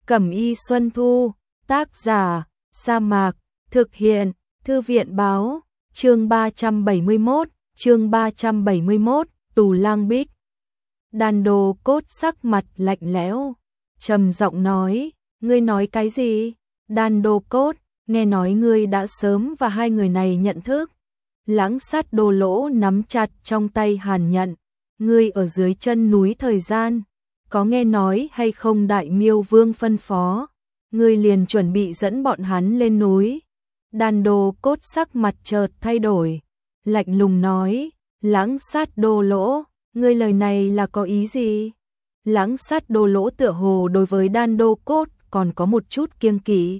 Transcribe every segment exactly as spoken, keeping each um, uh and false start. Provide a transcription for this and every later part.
Cẩm y Xuân Thu, tác giả, Sa Mạc, thực hiện, Thư viện báo, chương ba trăm bảy mươi mốt, chương ba trăm bảy mươi mốt, Tù Lang Bích. Đàn Đô Cốt sắc mặt lạnh lẽo, trầm giọng nói, ngươi nói cái gì? Đàn Đô Cốt, nghe nói ngươi đã sớm và hai người này nhận thức. Lãng Sát Đồ Lỗ nắm chặt trong tay hàn nhận, ngươi ở dưới chân núi thời gian, có nghe nói hay không Đại Miêu Vương phân phó, ngươi liền chuẩn bị dẫn bọn hắn lên núi. Đàn Đô Cốt sắc mặt chợt thay đổi, lạnh lùng nói, Lãng Sát Đồ Lỗ, ngươi lời này là có ý gì? Lãng Sát Đồ Lỗ tựa hồ đối với Đàn Đô Cốt còn có một chút kiêng kỵ,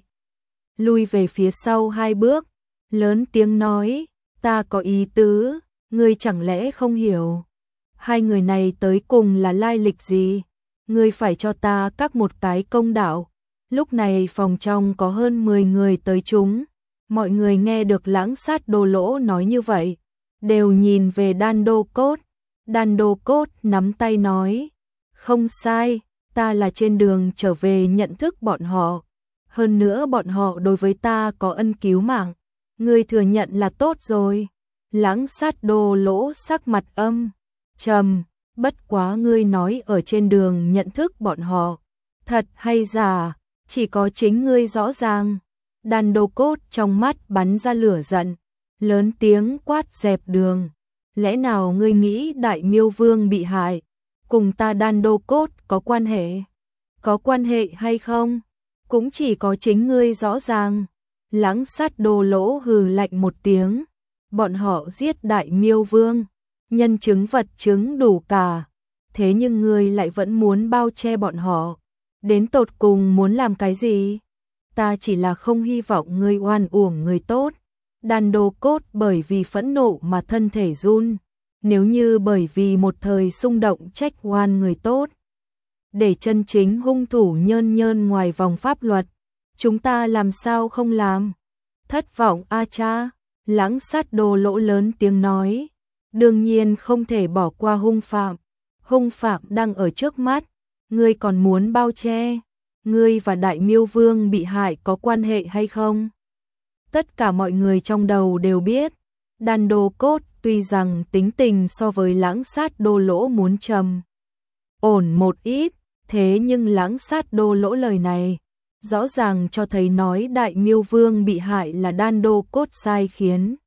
lui về phía sau hai bước, lớn tiếng nói, ta có ý tứ, ngươi chẳng lẽ không hiểu? Hai người này tới cùng là lai lịch gì? Ngươi phải cho ta các một cái công đạo. Lúc này phòng trong có hơn mười người tới chúng, mọi người nghe được Lãng Sát Đồ Lỗ nói như vậy, đều nhìn về Đàn Đô Cốt. Đàn Đô Cốt nắm tay nói, không sai, ta là trên đường trở về nhận thức bọn họ. Hơn nữa bọn họ đối với ta có ân cứu mạng, ngươi thừa nhận là tốt rồi. Lãng Sát Đồ Lỗ sắc mặt âm trầm, bất quá ngươi nói ở trên đường nhận thức bọn họ, thật hay giả, chỉ có chính ngươi rõ ràng. Đàn Đô Cốt trong mắt bắn ra lửa giận, lớn tiếng quát dẹp đường, lẽ nào ngươi nghĩ Đại Miêu Vương bị hại cùng ta Đàn Đô Cốt có quan hệ? Có quan hệ hay không? Cũng chỉ có chính ngươi rõ ràng. Lãng Sát Đồ Lỗ hừ lạnh một tiếng, bọn họ giết Đại Miêu Vương, nhân chứng vật chứng đủ cả, thế nhưng ngươi lại vẫn muốn bao che bọn họ, đến tột cùng muốn làm cái gì? Ta chỉ là không hy vọng ngươi oan uổng người tốt. Đàn Đô Cốt bởi vì phẫn nộ mà thân thể run, nếu như bởi vì một thời xung động trách oan người tốt, để chân chính hung thủ nhơn nhơn ngoài vòng pháp luật, chúng ta làm sao không làm? Thất vọng a cha. Lãng Sát Đồ Lỗ lớn tiếng nói, đương nhiên không thể bỏ qua hung phạm, hung phạm đang ở trước mắt, ngươi còn muốn bao che? Ngươi và Đại Miêu Vương bị hại có quan hệ hay không? Tất cả mọi người trong đầu đều biết, Đàn Đô Cốt tuy rằng tính tình so với Lãng Sát Đồ Lỗ muốn trầm ổn một ít, thế nhưng Lãng Sát Đồ Lỗ lời này rõ ràng cho thấy nói Đại Miêu Vương bị hại là Đàn Đô Cốt sai khiến.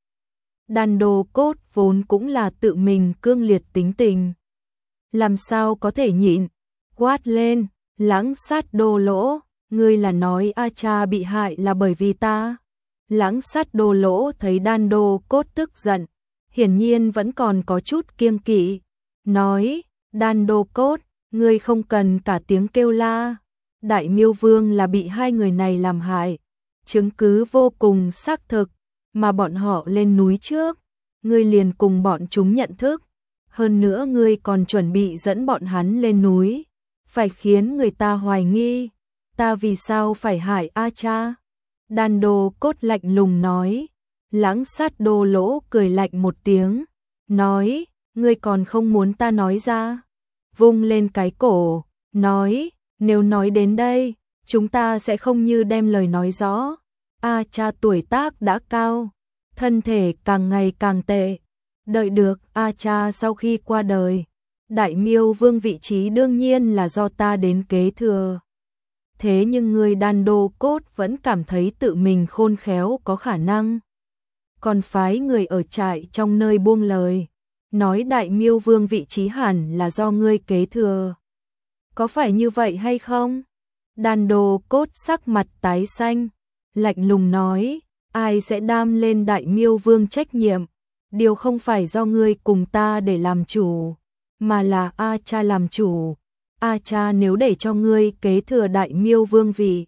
Đàn Đô Cốt vốn cũng là tự mình cương liệt tính tình, làm sao có thể nhịn, quát lên, Lãng Sát Đồ Lỗ, ngươi là nói A Cha bị hại là bởi vì ta? Lãng Sát Đồ Lỗ thấy Đàn Đô Cốt tức giận, hiển nhiên vẫn còn có chút kiêng kỵ, nói, Đàn Đô Cốt, ngươi không cần cả tiếng kêu la, Đại Miêu Vương là bị hai người này làm hại, chứng cứ vô cùng xác thực, mà bọn họ lên núi trước, ngươi liền cùng bọn chúng nhận thức, hơn nữa ngươi còn chuẩn bị dẫn bọn hắn lên núi, phải khiến người ta hoài nghi, ta vì sao phải hại A Cha? Đàn Đô Cốt lạnh lùng nói. Lãng Sát Đồ Lỗ cười lạnh một tiếng, nói, ngươi còn không muốn ta nói ra? Vung lên cái cổ, nói, nếu nói đến đây, chúng ta sẽ không như đem lời nói rõ. A Cha tuổi tác đã cao, thân thể càng ngày càng tệ, đợi được A Cha sau khi qua đời, Đại Miêu Vương vị trí đương nhiên là do ta đến kế thừa. Thế nhưng người Đàn Đô Cốt vẫn cảm thấy tự mình khôn khéo có khả năng, còn phái người ở trại trong nơi buông lời, nói Đại Miêu Vương vị trí hẳn là do ngươi kế thừa. Có phải như vậy hay không? Đàn Đô Cốt sắc mặt tái xanh, lạnh lùng nói, ai sẽ đam lên Đại Miêu Vương trách nhiệm? Điều không phải do ngươi cùng ta để làm chủ, mà là A Cha làm chủ. A Cha nếu để cho ngươi kế thừa Đại Miêu Vương vị,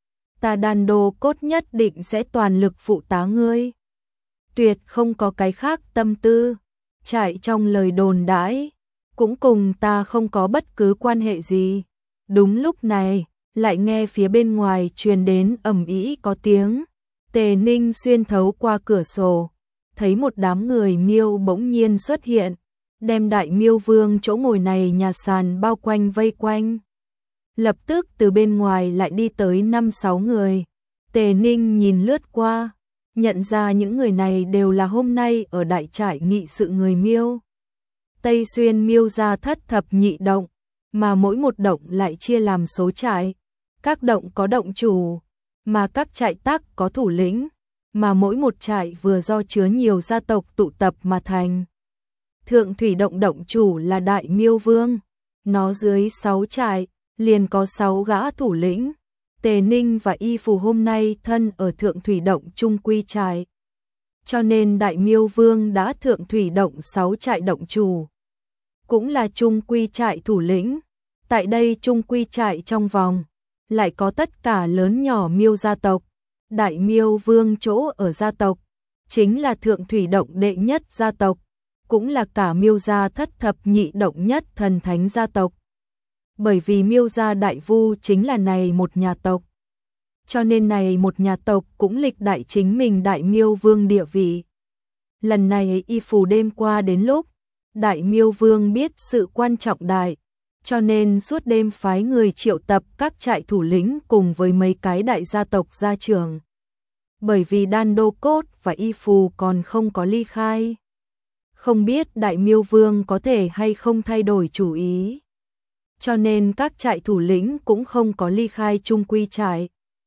ta Đàn Đô Cốt nhất định sẽ toàn lực phụ tá ngươi, tuyệt không có cái khác tâm tư. Trại trong lời đồn đãi cũng cùng ta không có bất cứ quan hệ gì. Đúng lúc này, lại nghe phía bên ngoài truyền đến ầm ĩ có tiếng. Tề Ninh xuyên thấu qua cửa sổ, thấy một đám người miêu bỗng nhiên xuất hiện, đem Đại Miêu Vương chỗ ngồi này nhà sàn bao quanh vây quanh. lập tức từ bên ngoài lại đi tới năm sáu người. Tề Ninh nhìn lướt qua, nhận ra những người này đều là hôm nay ở đại trại nghị sự người Miêu. Tây Xuyên Miêu gia thất thập nhị động, mà mỗi một động lại chia làm số trại. Các động có động chủ, mà các trại tắc có thủ lĩnh, mà mỗi một trại vừa do chứa nhiều gia tộc tụ tập mà thành. Thượng Thủy động động chủ là Đại Miêu Vương, nó dưới sáu trại, liền có sáu gã thủ lĩnh. Tề Ninh và Y Phù hôm nay thân ở Thượng Thủy động Trung Quy trại, cho nên Đại Miêu Vương đã Thượng Thủy động sáu trại động chủ, cũng là Trung Quy trại thủ lĩnh. Tại đây Trung Quy trại trong vòng lại có tất cả lớn nhỏ Miêu gia tộc. Đại Miêu Vương chỗ ở gia tộc chính là Thượng Thủy động đệ nhất gia tộc, cũng là cả Miêu gia thất thập nhị động nhất thần thánh gia tộc. Bởi vì Miêu gia đại vu chính là này một nhà tộc, cho nên này một nhà tộc cũng lịch đại chính mình Đại Miêu Vương địa vị. Lần này Y Phù đêm qua đến lúc Đại Miêu Vương biết sự quan trọng đại, cho nên suốt đêm phái người triệu tập các trại thủ lĩnh cùng với mấy cái đại gia tộc gia trưởng. Bởi vì Đan Đô Cốt và Y Phù còn không có ly khai, không biết Đại Miêu Vương có thể hay không thay đổi chủ ý, cho nên các trại thủ lĩnh cũng không có ly khai Trung Quy trại.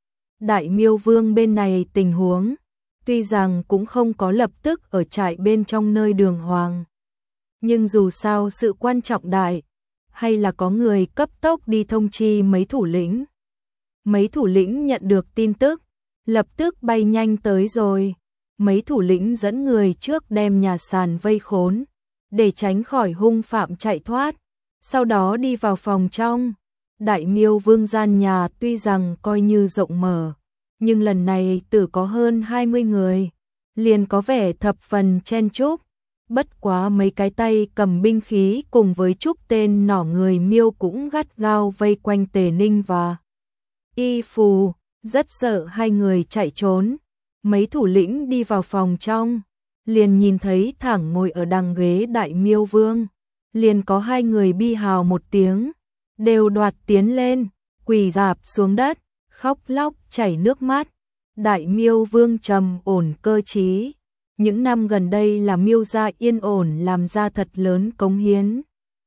Đại Miêu Vương bên này tình huống, tuy rằng cũng không có lập tức ở trại bên trong nơi đường hoàng, nhưng dù sao sự quan trọng đại, hay là có người cấp tốc đi thông chi mấy thủ lĩnh. Mấy thủ lĩnh nhận được tin tức, lập tức bay nhanh tới rồi. Mấy thủ lĩnh dẫn người trước đem nhà sàn vây khốn, để tránh khỏi hung phạm chạy thoát, sau đó đi vào phòng trong. Đại Miêu Vương gian nhà tuy rằng coi như rộng mở, nhưng lần này tử có hơn hai mươi người, liền có vẻ thập phần chen chúc. Bất quá mấy cái tay cầm binh khí cùng với chúc tên nỏ người Miêu cũng gắt gao vây quanh Tề Ninh và Y Phù, rất sợ hai người chạy trốn. Mấy thủ lĩnh đi vào phòng trong, liền nhìn thấy thẳng ngồi ở đằng ghế Đại Miêu Vương, liền có hai người bi hào một tiếng, đều đoạt tiến lên, quỳ rạp xuống đất, khóc lóc chảy nước mắt. Đại Miêu Vương trầm ổn cơ trí, những năm gần đây là Miêu gia yên ổn làm ra thật lớn cống hiến.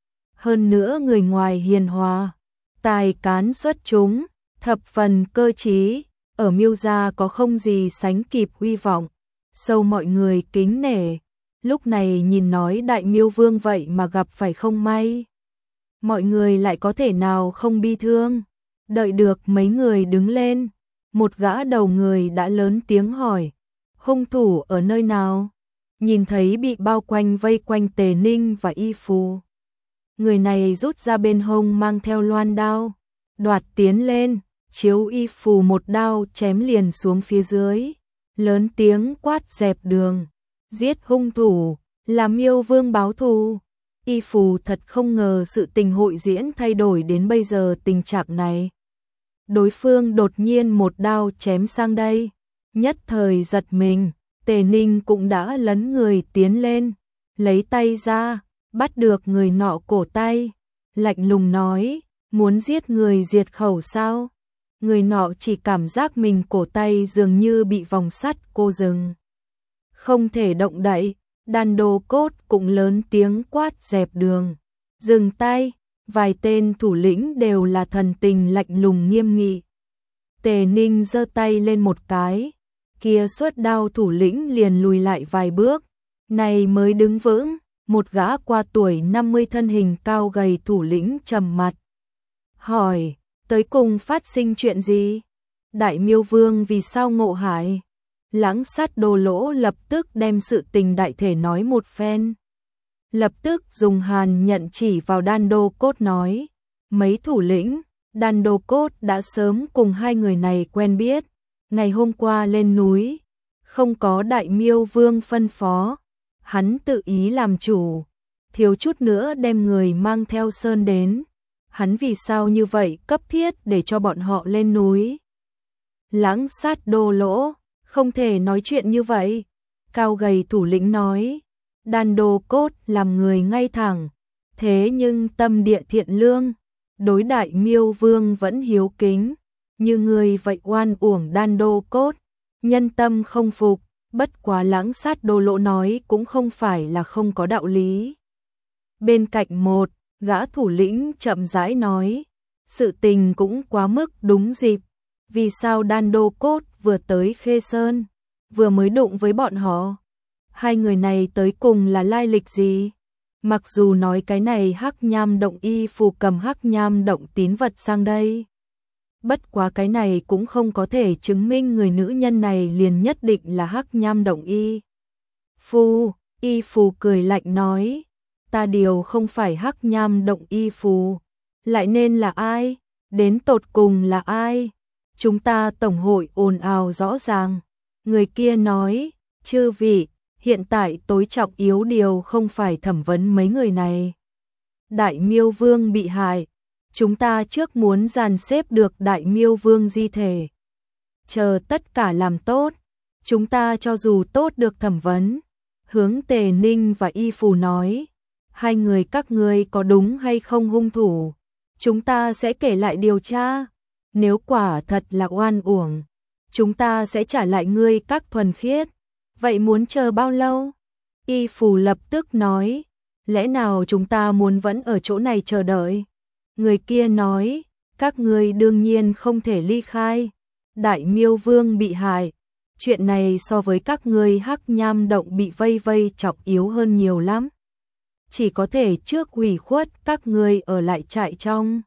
Hơn nữa người ngoài hiền hòa, tài cán xuất chúng, thập phần cơ trí, ở Miêu gia có không gì sánh kịp uy vọng, sâu mọi người kính nể. Lúc này nhìn nói Đại Miêu Vương vậy mà gặp phải không may, mọi người lại có thể nào không bi thương. Đợi được mấy người đứng lên, một gã đầu người đã lớn tiếng hỏi, hung thủ ở nơi nào? Nhìn thấy bị bao quanh vây quanh Tề Ninh và Y Phù, người này rút ra bên hông mang theo loan đao, đoạt tiến lên, chiếu Y Phù một đao chém liền xuống phía dưới, lớn tiếng quát dẹp đường, giết hung thủ, là Miêu Vương báo thù. Y Phù thật không ngờ sự tình hội diễn thay đổi đến bây giờ tình trạng này. Đối phương đột nhiên một đao chém sang đây, nhất thời giật mình. Tề Ninh cũng đã lấn người tiến lên, lấy tay ra, bắt được người nọ cổ tay, lạnh lùng nói, muốn giết người diệt khẩu sao? Người nọ chỉ cảm giác mình cổ tay dường như bị vòng sắt cô dừng, không thể động đậy. Đan Đô Cốt cũng lớn tiếng quát dẹp đường, dừng tay. Vài tên thủ lĩnh đều là thần tình lạnh lùng nghiêm nghị. Tề Ninh giơ tay lên một cái, kia xuất đao thủ lĩnh liền lùi lại vài bước, này mới đứng vững. Một gã qua tuổi năm mươi thân hình cao gầy thủ lĩnh trầm mặt, hỏi, tới cùng phát sinh chuyện gì? Đại Miêu Vương vì sao ngộ hại? Lãng Sát Đồ Lỗ lập tức đem sự tình đại thể nói một phen. Lập tức dùng hàn nhận chỉ vào Đan Đô Cốt nói, mấy thủ lĩnh, Đan Đô Cốt đã sớm cùng hai người này quen biết, ngày hôm qua lên núi, không có Đại Miêu Vương phân phó, hắn tự ý làm chủ, thiếu chút nữa đem người mang theo sơn đến, hắn vì sao như vậy cấp thiết để cho bọn họ lên núi? Lãng Sát Đồ Lỗ, không thể nói chuyện như vậy, cao gầy thủ lĩnh nói. Đan Đô Cốt làm người ngay thẳng, thế nhưng tâm địa thiện lương, đối Đại Miêu Vương vẫn hiếu kính, như người vậy oan uổng Đan Đô Cốt, nhân tâm không phục, bất quá Lãng Sát Đô Lỗ nói cũng không phải là không có đạo lý. Bên cạnh một, gã thủ lĩnh chậm rãi nói, sự tình cũng quá mức đúng dịp, vì sao Đan Đô Cốt vừa tới Khê Sơn, vừa mới đụng với bọn họ? Hai người này tới cùng là lai lịch gì? Mặc dù nói cái này Hắc Nham Động y phù cầm Hắc Nham Động tín vật sang đây, bất quá cái này cũng không có thể chứng minh người nữ nhân này liền nhất định là Hắc Nham Động y phù. Y phù cười lạnh nói, ta điều không phải Hắc Nham Động y phù, lại nên là ai? Đến tột cùng là ai? Chúng ta tổng hội ồn ào rõ ràng. Người kia nói, chư vị, hiện tại tối trọng yếu điều không phải thẩm vấn mấy người này. Đại Miêu Vương bị hại, chúng ta trước muốn dàn xếp được Đại Miêu Vương di thể. Chờ tất cả làm tốt, chúng ta cho dù tốt được thẩm vấn. Hướng Tề Ninh và Y Phù nói, hai người các ngươi có đúng hay không hung thủ, chúng ta sẽ kể lại điều tra. Nếu quả thật là oan uổng, chúng ta sẽ trả lại ngươi các thuần khiết. Vậy muốn chờ bao lâu? Y Phù lập tức nói, lẽ nào chúng ta muốn vẫn ở chỗ này chờ đợi? Người kia nói, các ngươi đương nhiên không thể ly khai. Đại Miêu Vương bị hại, chuyện này so với các ngươi Hắc Nham Động bị vây vây chọc yếu hơn nhiều lắm. Chỉ có thể trước ủy khuất các ngươi ở lại trại trong,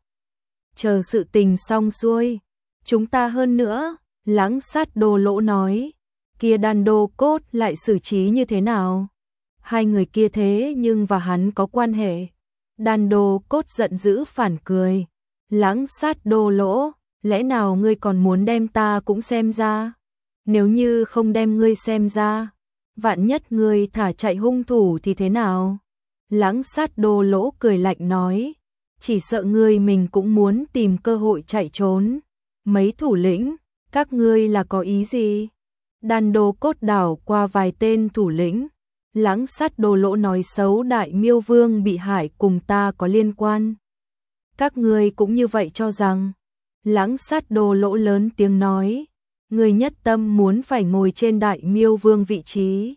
chờ sự tình xong xuôi, chúng ta hơn nữa. Lãng Sát Đô Lỗ nói, kia Đan Đô Cốt lại xử trí như thế nào? Hai người kia thế nhưng và hắn có quan hệ. Đan Đô Cốt giận dữ phản cười, Lãng Sát Đô Lỗ, lẽ nào ngươi còn muốn đem ta cũng xem ra? Nếu như không đem ngươi xem ra, vạn nhất ngươi thả chạy hung thủ thì thế nào? Lãng Sát Đô Lỗ cười lạnh nói, chỉ sợ ngươi mình cũng muốn tìm cơ hội chạy trốn. Mấy thủ lĩnh, các ngươi là có ý gì? Đan Đô Cốt đảo qua vài tên thủ lĩnh. Lãng Sát Đô Lỗ nói xấu Đại Miêu Vương bị hại cùng ta có liên quan. Các ngươi cũng như vậy cho rằng? Lãng Sát Đô Lỗ lớn tiếng nói, ngươi nhất tâm muốn phải ngồi trên Đại Miêu Vương vị trí.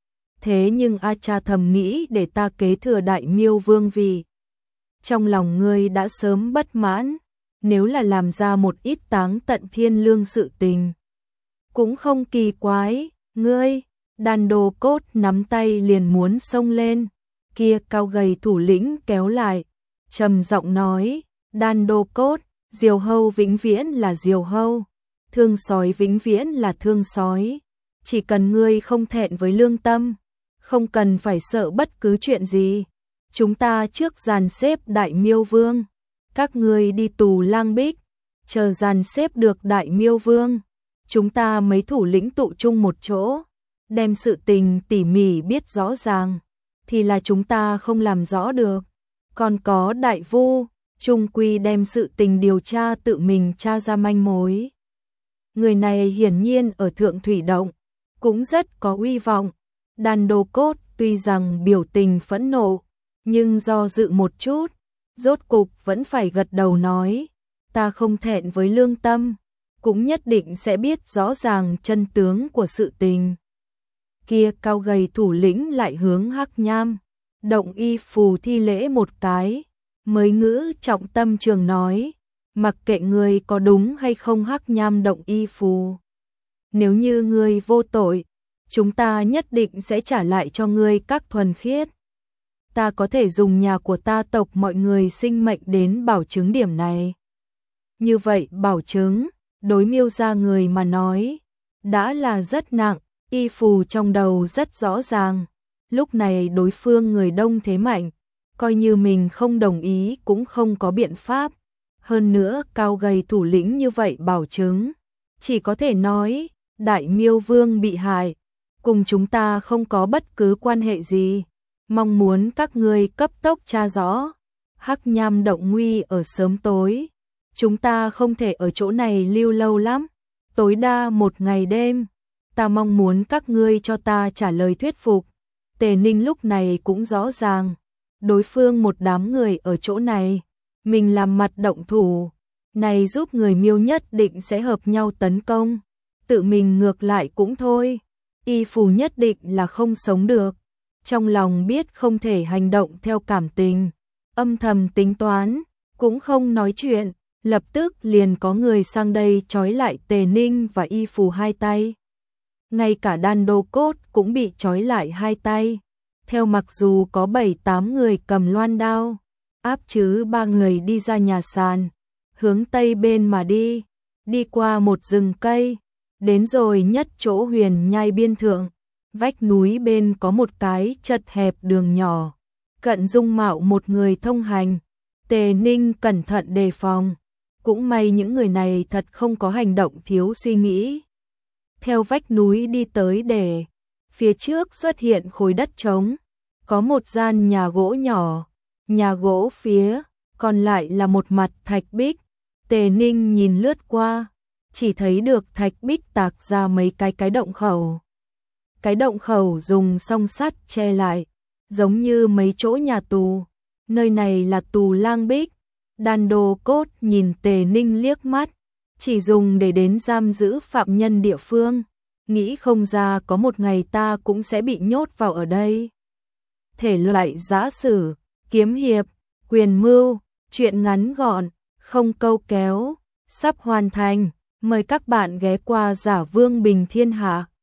Thế nhưng A Cha thầm nghĩ để ta kế thừa Đại Miêu Vương vị. Trong lòng ngươi đã sớm bất mãn, nếu là làm ra một ít táng tận thiên lương sự tình, cũng không kỳ quái. Ngươi, Đan Đô Cốt nắm tay liền muốn xông lên, kia cao gầy thủ lĩnh kéo lại, trầm giọng nói, Đan Đô Cốt, diều hâu vĩnh viễn là diều hâu, thương sói vĩnh viễn là thương sói, chỉ cần ngươi không thẹn với lương tâm, không cần phải sợ bất cứ chuyện gì. Chúng ta trước dàn xếp Đại Miêu Vương, các ngươi đi tù Lang Bích, chờ dàn xếp được Đại Miêu Vương, chúng ta mấy thủ lĩnh tụ chung một chỗ, đem sự tình tỉ mỉ biết rõ ràng, thì là chúng ta không làm rõ được. Còn có Đại Vu, chung quy đem sự tình điều tra tự mình tra ra manh mối. Người này hiển nhiên ở Thượng Thủy Động, cũng rất có uy vọng. Đan Đô Cốt tuy rằng biểu tình phẫn nộ, nhưng do dự một chút, rốt cục vẫn phải gật đầu nói, ta không thẹn với lương tâm, cũng nhất định sẽ biết rõ ràng chân tướng của sự tình. Kia cao gầy thủ lĩnh lại hướng Hắc Nham Động Y Phù thi lễ một cái, mới ngữ trọng tâm trường nói, mặc kệ ngươi có đúng hay không Hắc Nham Động Y Phù, nếu như ngươi vô tội, chúng ta nhất định sẽ trả lại cho ngươi các thuần khiết. Ta có thể dùng nhà của ta tộc mọi người sinh mệnh đến bảo chứng điểm này. Như vậy bảo chứng, đối Miêu gia người mà nói, đã là rất nặng. Y Phù trong đầu rất rõ ràng, lúc này đối phương người đông thế mạnh, coi như mình không đồng ý cũng không có biện pháp. Hơn nữa cao gầy thủ lĩnh như vậy bảo chứng, chỉ có thể nói, Đại Miêu Vương bị hại, cùng chúng ta không có bất cứ quan hệ gì, mong muốn các ngươi cấp tốc tra rõ. Hắc Nham Động nguy ở sớm tối, chúng ta không thể ở chỗ này lưu lâu lắm, tối đa một ngày đêm. Ta mong muốn các ngươi cho ta trả lời thuyết phục. Tề Ninh lúc này cũng rõ ràng, đối phương một đám người ở chỗ này, mình làm mặt động thủ, này giúp người Miêu nhất định sẽ hợp nhau tấn công, tự mình ngược lại cũng thôi, y phù nhất định là không sống được. Trong lòng biết không thể hành động theo cảm tình, âm thầm tính toán, cũng không nói chuyện, lập tức liền có người sang đây trói lại Tề Ninh và y phù hai tay. Ngay cả Đan Đô Cốt cũng bị trói lại hai tay. Theo mặc dù có bảy tám người cầm loan đao, áp chứ ba người đi ra nhà sàn, hướng tây bên mà đi, đi qua một rừng cây, đến rồi nhất chỗ huyền nhai biên thượng, vách núi bên có một cái chật hẹp đường nhỏ, cận dung mạo một người thông hành. Tề Ninh cẩn thận đề phòng, cũng may những người này thật không có hành động thiếu suy nghĩ. Theo vách núi đi tới để, phía trước xuất hiện khối đất trống, có một gian nhà gỗ nhỏ, nhà gỗ phía, còn lại là một mặt thạch bích. Tề Ninh nhìn lướt qua, chỉ thấy được thạch bích tạc ra mấy cái cái động khẩu. Cái động khẩu dùng song sắt che lại, giống như mấy chỗ nhà tù. Nơi này là tù Lang Bích. Đan Đô Cốt nhìn Tề Ninh liếc mắt, chỉ dùng để đến giam giữ phạm nhân địa phương. Nghĩ không ra có một ngày ta cũng sẽ bị nhốt vào ở đây. Thể loại giã sử, kiếm hiệp, quyền mưu, truyện ngắn gọn, không câu kéo, sắp hoàn thành. Mời các bạn ghé qua Giả Vương Bình Thiên Hạ.